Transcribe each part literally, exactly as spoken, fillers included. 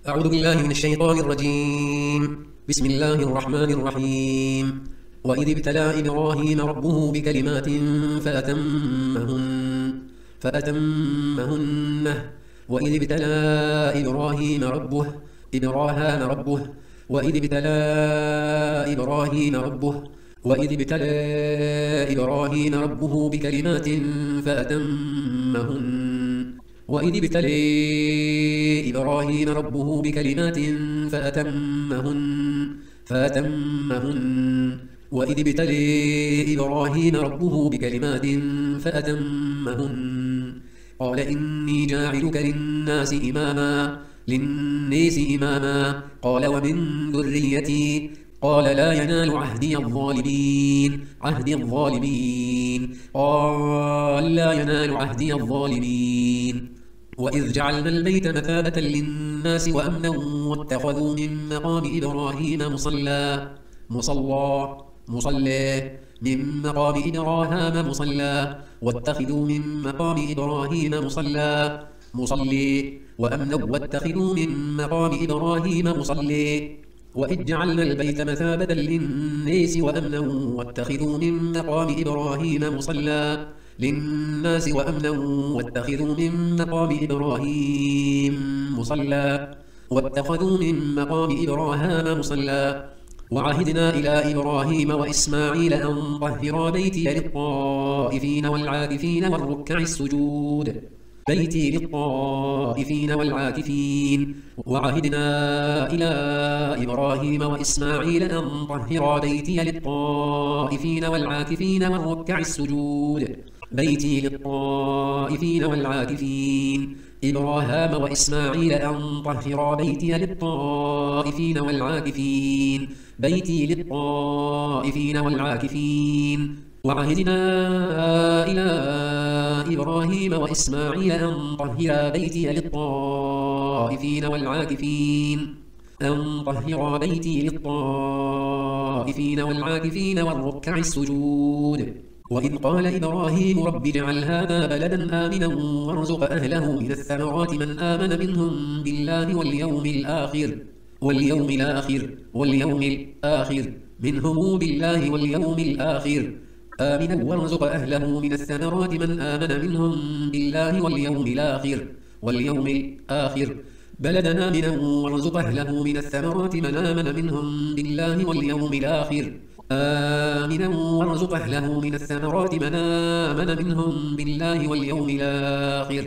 أعوذ بالله من الشيطان الرجيم. بسم الله الرحمن الرحيم. وإذ ابتلى إبراهيم ربه بكلمات فأتمهن فأتمهن وإذ ابتلى إبراهيم ربه إبراهام ربه وإذ ابتلى إبراهيم ربه وإذ ابتلى إبراهيم ربه بكلمات فأتمهن وإذ ابتلى إبراهيم ربه بكلمات فأتمهن فأتمهن وإذ ابتلى إبراهيم ربه بكلمات فأتمهن قال إني جاعلك للناس إماما للناس إماما قال ومن ذريتي قال لا ينال عهدي الظالمين عهدي الظالمين قال لا ينال عهدي الظالمين وإذ جعلنا البيت مثابة للناس وأمنا واتخذوا من مقام إبراهيم مصلى مصلى مصلى من مقام إبراهيم مصلى واتخذوا من مقام إبراهيم مصلى مصلي وأمنا واتخذوا من مقام إبراهيم مصلي وإذ جعلنا البيت مثابة للناس وأمنا واتخذوا من مقام إبراهيم مصلى للناس وأمنا واتخذوا من مقام إبراهيم مصلى واتخذوا من مقام إبراهيم مصلى وعهدنا إلى إبراهيم وإسماعيل أن طهرا بيتي للطائفين والعاكفين والركع السجود بيتي للطائفين والعاكفين وعهدنا إلى إبراهيم وإسماعيل أن طهرا بيتي للطائفين والعاكفين والركع السجود بيتي للطائفين والعاكفين إبراهام وإسماعيل أن طهرا بيتي للطائفين والعاكفين بيتي للطائفين والعاكفين وعهدنا إلى إبراهيم وإسماعيل أن طهرا بيتي للطائفين والعاكفين أن طهرا بيتي للطائفين والعاكفين والركع السجود وإذ قال إبراهيم رب اجعل هذا بلدا آمنا وارزق أهله من الثمرات من آمن منهم بالله واليوم الآخر واليوم الآخر واليوم الآخر منهم بالله واليوم الآخر آمنا وارزق أهله من الثمرات من آمن منهم بالله واليوم الآخر واليوم الآخر بلدا آمنا وارزق أهله من الثمرات من آمن منهم بالله واليوم الآخر آمنا وارزق أهله من الثمرات من آمن منهم بالله واليوم الآخر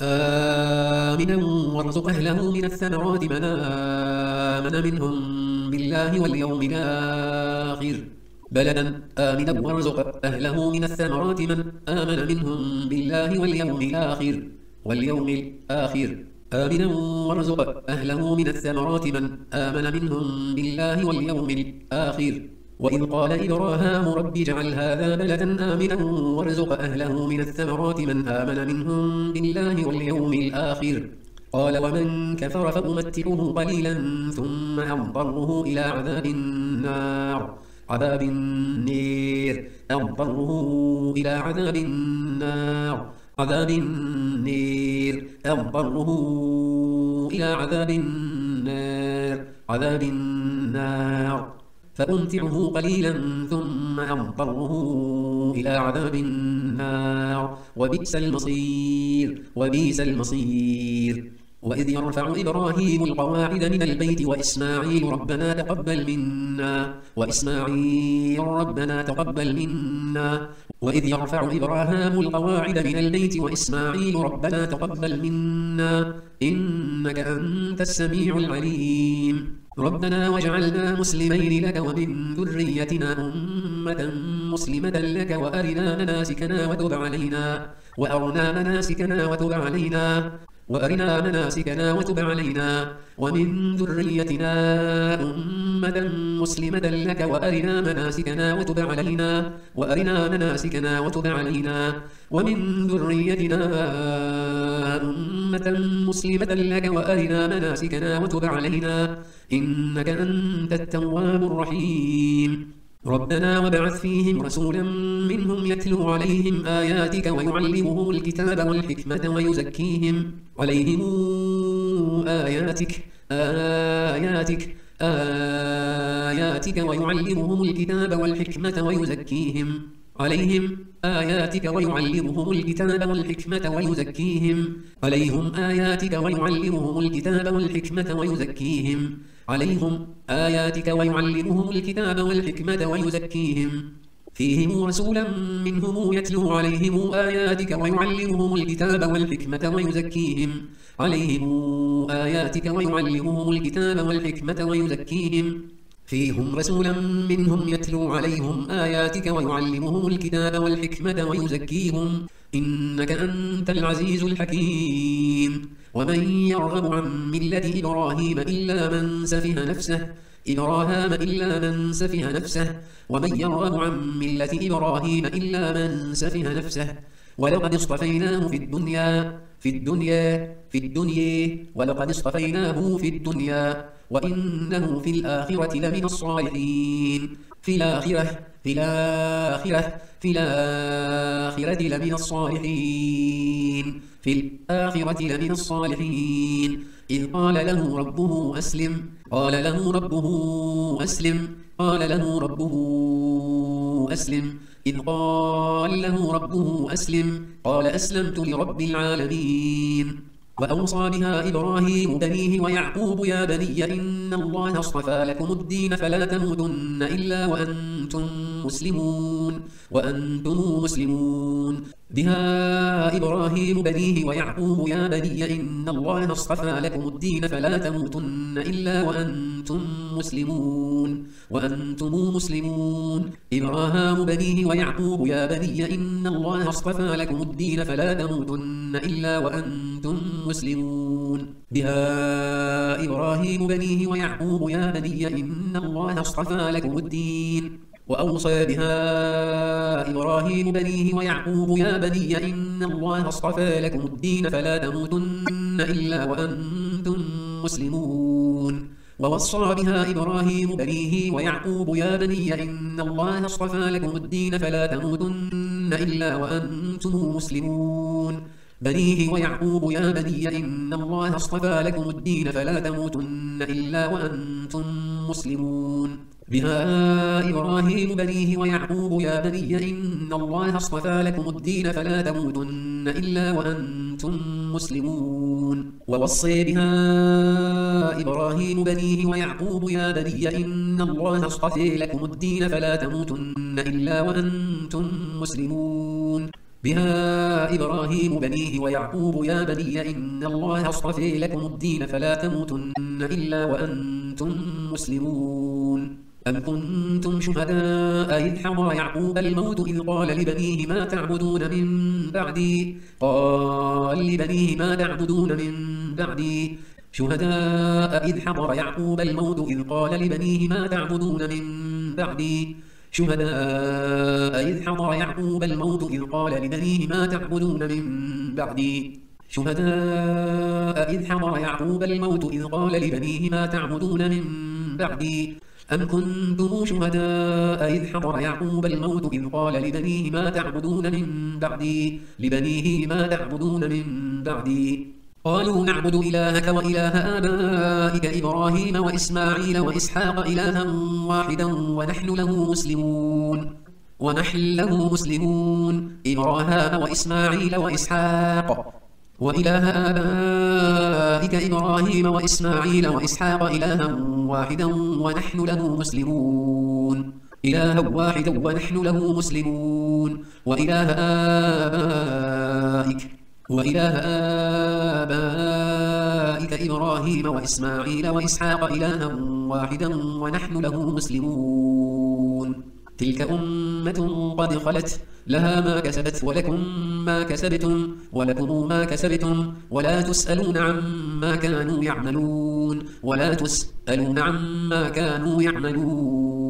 آمنا وارزق أهله من الثمرات من آمن منهم بالله واليوم الآخر بلدا آمنا وارزق أهله من الثمرات من آمن منهم بالله واليوم الآخر واليوم الآخر آمنا وارزق أهله من الثمرات من آمن منهم بالله واليوم الآخر وإذ قال إبراهام رب اجعل هذا بلدا آمنا وارزق أهله من الثمرات من آمن منهم بالله واليوم الآخر قال ومن كفر فأمتعه قليلا ثم أضطره إلى عذاب النار عذاب النير أضطره إلى عذاب النار عذاب النير أضطره إلى عذاب النار عذاب النار فأمتعه قليلا ثم أضطره إلى عذاب النار وبئس المصير وبئس المصير وإذ يرفع إبراهيم القواعد من البيت وإسماعيل ربنا تقبل منا وإسماعيل ربنا تقبل منا وإذ يرفع إبراهيم القواعد من البيت وإسماعيل ربنا تقبل منا إنك أنت السميع العليم ربنا واجعلنا مسلمين لك ومن ذريتنا أمة مسلمة لك وأرنا مناسكنا وتب علينا وأرنا مناسكنا وتب علينا وأرنا مناسكنا وتب علينا ومن ذريتنا أمة مسلمة لك وأرنا مناسكنا وتب علينا وأرنا مناسكنا وتب علينا ومن ذريتنا أمة مسلمة لك وأرنا مناسكنا وتب علينا إنك أنت التواب الرحيم ربنا وابعث فيهم رسولا منهم يتلو عليهم آياتك ويعلمهم الكتاب والحكمة ويزكيهم عليهم آياتك آياتك آياتك ويعلمهم الكتاب والحكمة ويزكيهم عليهم آياتك ويعلمهم الكتاب والحكمة ويزكيهم عليهم آياتك ويعلمهم الكتاب والحكمة ويزكيهم عليهم آياتك ويعلمهم الكتاب والحكمة ويزكيهم فيهم رسولا منهم يتلو عليهم آياتك ويعلمهم الكتاب والحكمة ويزكيهم عليهم آياتك ويعلمهم الكتاب والحكمة ويزكيهم فيهم رسولا منهم يتلو عليهم آياتك ويعلمهم الكتاب والحكمة ويزكيهم إنك أنت العزيز الحكيم ومن يرغب عن ملة إبراهيم إلا من سفه نفسه إبراهام إلا من سفه نفسه ومن يرغب عن ملة إبراهيم إلا من سفه نفسه ولقد اصطفيناه في الدنيا في الدنيا في الدنيا ولقد اصطفيناه في الدنيا وإنه في الآخرة لمن الصالحين في الآخرة في الآخرة في الآخرة لمن الصالحين في الآخرة لمن الصالحين إذ قال له ربه أسلم قال له ربه أسلم قال له ربه أسلم إذ قال له ربه أسلم قال أسلمت لرب العالمين وأوصى بها إبراهيم بنيه ويعقوب يا بني إن الله اصطفى لكم الدين فلا تموتن إلا وأنتم مسلمون وأنتم مسلمون بها إبراهيم بنيه ويعقوب يا بني إن الله اصطفى لكم الدين فلا تموتن إلا وأنتم مسلمون وأنتم مسلمون إبراهام بنيه ويعقوب يا بني إن الله اصطفى لكم الدين فلا تموتن إلا وأنتم مسلمون بها إبراهيم بنيه ويعقوب يا بني إن الله اصطفى لكم الدين وأوصى بها إبراهيم بنيه ويعقوب يا بني إن الله اصطفى لكم الدين فلا تموتن إلا وأنتم مسلمون ووصى بها إبراهيم بنيه ويعقوب يا بني إن الله اصطفى لكم الدين فلا تموتن إلا وأنتم مسلمون بنيه ويعقوب يا بني إن الله اصطفى لكم الدين فلا تموتن إلا وأنتم مسلمون بها إبراهيم بنيه ويعقوب يا بني إن الله اصطفى لكم الدين فلا تموتن إلا وأنتم مسلمون ووصي بها إبراهيم بنيه ويعقوب يا بني إن الله اصطفى لكم الدين فلا تموتن إلا وأنتم مسلمون بها إبراهيم بنيه ويعقوب يا بني إن الله اصطفى لكم الدين فلا تموتن إلا وأنتم مسلمون أم كنتم شهداء إذ حضر يعقوب الموت إذ قال لبنيه ما تعبدون من بعدي قال لبنيه ما تعبدون من بعدي شهداء إذ حضر يعقوب الموت إذ قال لبنيه ما تعبدون من بعدي شهداء إذ حضر يعقوب الموت إذ قال لبنيه ما تعبدون من بعدي شهداء إذ حضر يعقوب الموت إذ قال لبنيه ما تعبدون من بعدي أم كنتم شهداء إذ حضر يعقوب الموت إذ قال لبنيه ما تعبدون من بعدي لبنيه ما تعبدون من بعدي قالوا نعبد إلهك وإله آبائك إبراهيم وإسماعيل وإسحاق إلها واحدا ونحن له مسلمون ونحن له مسلمون إبراهام وإسماعيل وإسحاق وإله آبائك إبراهيم وإسماعيل وإسحاق إلها واحدا ونحن له مسلمون إلها واحدا ونحن له مسلمون وإله آبائك وإله آبائك إبراهيم وإسماعيل وإسحاق إلها واحدا ونحن له مسلمون تلك أمة قد خلت لها ما كسبت ولكم ما كسبتم ولكم ما كسبتم ولا تسألون عما كانوا يعملون ولا تسألون عما كانوا يعملون